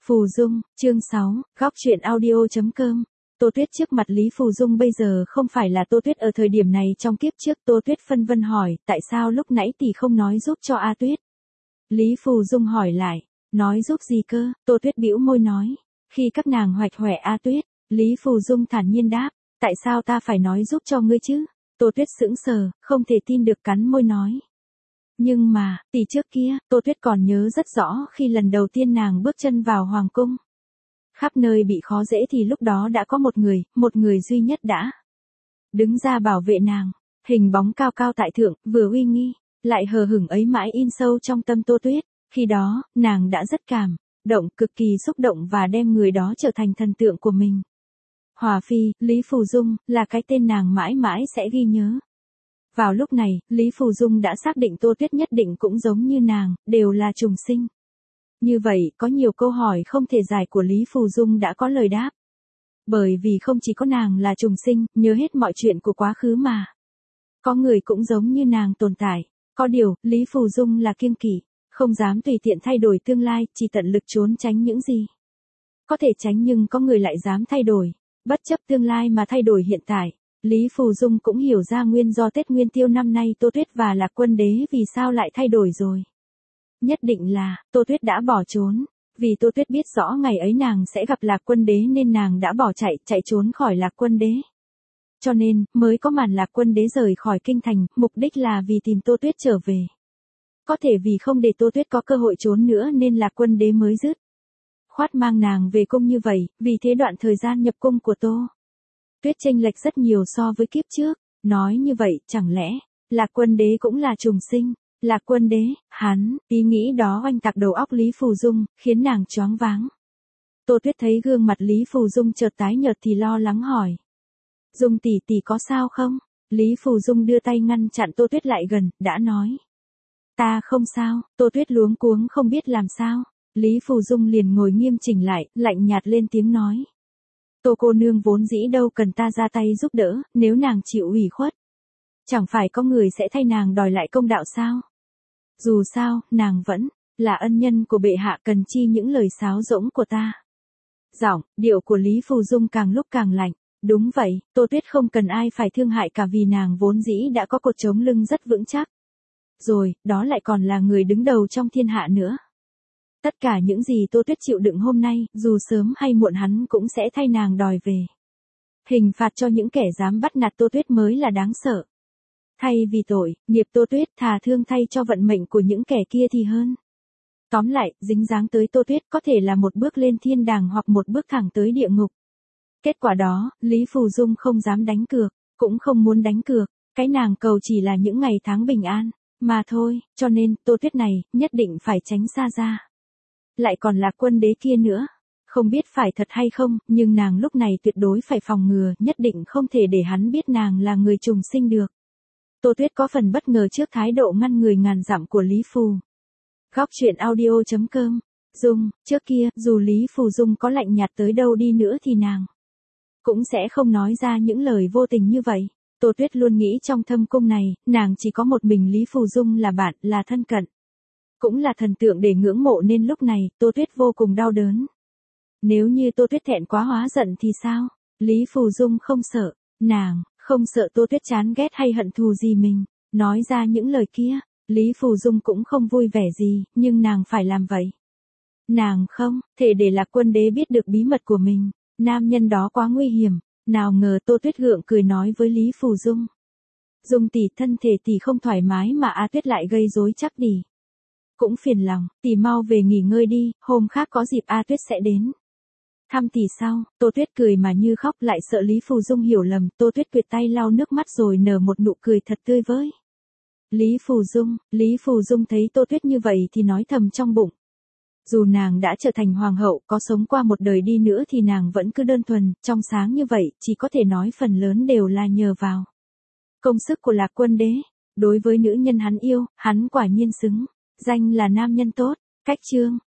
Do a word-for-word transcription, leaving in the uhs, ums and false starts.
Phù Dung, chương sáu, góc truyện audio chấm com. Tô Tuyết trước mặt Lý Phù Dung bây giờ không phải là Tô Tuyết ở thời điểm này trong kiếp trước. Tô Tuyết phân vân hỏi, tại sao lúc nãy tỷ không nói giúp cho A Tuyết? Lý Phù Dung hỏi lại, nói giúp gì cơ? Tô Tuyết bĩu môi nói, khi các nàng hoạch hoẻ A Tuyết. Lý Phù Dung thản nhiên đáp, tại sao ta phải nói giúp cho ngươi chứ? Tô Tuyết sững sờ, không thể tin được cắn môi nói. Nhưng mà, tỷ trước kia, Tô Tuyết còn nhớ rất rõ khi lần đầu tiên nàng bước chân vào hoàng cung. Khắp nơi bị khó dễ thì lúc đó đã có một người, một người duy nhất đã đứng ra bảo vệ nàng. Hình bóng cao cao tại thượng, vừa uy nghi, lại hờ hững ấy mãi in sâu trong tâm Tô Tuyết. Khi đó, nàng đã rất cảm động, cực kỳ xúc động và đem người đó trở thành thần tượng của mình. Hòa Phi, Lý Phù Dung, là cái tên nàng mãi mãi sẽ ghi nhớ. Vào lúc này, Lý Phù Dung đã xác định Tô Tuyết nhất định cũng giống như nàng, đều là trùng sinh. Như vậy, có nhiều câu hỏi không thể giải của Lý Phù Dung đã có lời đáp. Bởi vì không chỉ có nàng là trùng sinh, nhớ hết mọi chuyện của quá khứ mà. Có người cũng giống như nàng tồn tại. Có điều, Lý Phù Dung là kiêng kỵ, không dám tùy tiện thay đổi tương lai, chỉ tận lực trốn tránh những gì có thể tránh, nhưng có người lại dám thay đổi, bất chấp tương lai mà thay đổi hiện tại. Lý Phù Dung cũng hiểu ra nguyên do Tết Nguyên Tiêu năm nay Tô Tuyết và Lạc Quân Đế vì sao lại thay đổi rồi. Nhất định là, Tô Tuyết đã bỏ trốn. Vì Tô Tuyết biết rõ ngày ấy nàng sẽ gặp Lạc Quân Đế nên nàng đã bỏ chạy, chạy trốn khỏi Lạc Quân Đế. Cho nên, mới có màn Lạc Quân Đế rời khỏi kinh thành, mục đích là vì tìm Tô Tuyết trở về. Có thể vì không để Tô Tuyết có cơ hội trốn nữa nên Lạc Quân Đế mới dứt khoát mang nàng về cung như vậy, vì thế đoạn thời gian nhập cung của Tô Tuyết chênh lệch rất nhiều so với kiếp trước. Nói như vậy, chẳng lẽ, Lạc Quân Đế cũng là trùng sinh? Lạc Quân Đế, hắn, ý nghĩ đó oanh tạc đầu óc Lý Phù Dung, khiến nàng choáng váng. Tô Tuyết thấy gương mặt Lý Phù Dung chợt tái nhợt thì lo lắng hỏi. Dung tỷ tỷ có sao không? Lý Phù Dung đưa tay ngăn chặn Tô Tuyết lại gần, đã nói. Ta không sao. Tô Tuyết luống cuống không biết làm sao. Lý Phù Dung liền ngồi nghiêm chỉnh lại, lạnh nhạt lên tiếng nói. Tô cô nương vốn dĩ đâu cần ta ra tay giúp đỡ, nếu nàng chịu ủy khuất. Chẳng phải có người sẽ thay nàng đòi lại công đạo sao? Dù sao, nàng vẫn là ân nhân của bệ hạ, cần chi những lời sáo rỗng của ta. Giọng, điệu của Lý Phù Dung càng lúc càng lạnh. Đúng vậy, Tô Tuyết không cần ai phải thương hại cả vì nàng vốn dĩ đã có cột chống lưng rất vững chắc. Rồi, đó lại còn là người đứng đầu trong thiên hạ nữa. Tất cả những gì Tô Tuyết chịu đựng hôm nay, dù sớm hay muộn hắn cũng sẽ thay nàng đòi về. Hình phạt cho những kẻ dám bắt nạt Tô Tuyết mới là đáng sợ. Thay vì tội, nghiệp Tô Tuyết thà thương thay cho vận mệnh của những kẻ kia thì hơn. Tóm lại, dính dáng tới Tô Tuyết có thể là một bước lên thiên đàng hoặc một bước thẳng tới địa ngục. Kết quả đó, Lý Phù Dung không dám đánh cược, cũng không muốn đánh cược. Cái nàng cầu chỉ là những ngày tháng bình an, mà thôi, cho nên, Tô Tuyết này, nhất định phải tránh xa ra. Lại còn là Quân Đế kia nữa. Không biết phải thật hay không, nhưng nàng lúc này tuyệt đối phải phòng ngừa, nhất định không thể để hắn biết nàng là người trùng sinh được. Tô Tuyết có phần bất ngờ trước thái độ ngăn người ngàn dặm của Lý Phù. Góc truyện audio chấm com. Dung, trước kia, dù Lý Phù Dung có lạnh nhạt tới đâu đi nữa thì nàng cũng sẽ không nói ra những lời vô tình như vậy. Tô Tuyết luôn nghĩ trong thâm cung này, nàng chỉ có một mình Lý Phù Dung là bạn, là thân cận. Cũng là thần tượng để ngưỡng mộ nên lúc này, Tô Tuyết vô cùng đau đớn. Nếu như Tô Tuyết thẹn quá hóa giận thì sao? Lý Phù Dung không sợ, nàng không sợ Tô Tuyết chán ghét hay hận thù gì mình. Nói ra những lời kia, Lý Phù Dung cũng không vui vẻ gì, nhưng nàng phải làm vậy. Nàng không thể để Lạc Quân Đế biết được bí mật của mình. Nam nhân đó quá nguy hiểm. Nào ngờ Tô Tuyết gượng cười nói với Lý Phù Dung. Dung tỷ, thân thể tỷ không thoải mái mà A Tuyết lại gây rối chắc đi. Cũng phiền lòng, tỷ mau về nghỉ ngơi đi, hôm khác có dịp A Tuyết sẽ đến thăm tỷ sau. Tô Tuyết cười mà như khóc, lại sợ Lý Phù Dung hiểu lầm. Tô Tuyết quệt tay lau nước mắt rồi nở một nụ cười thật tươi với Lý Phù Dung. Lý Phù Dung thấy Tô Tuyết như vậy thì nói thầm trong bụng. Dù nàng đã trở thành hoàng hậu, có sống qua một đời đi nữa thì nàng vẫn cứ đơn thuần, trong sáng như vậy, chỉ có thể nói phần lớn đều là nhờ vào công sức của Lạc Quân Đế. Đối với nữ nhân hắn yêu, hắn quả nhiên xứng danh là nam nhân tốt. Cách chương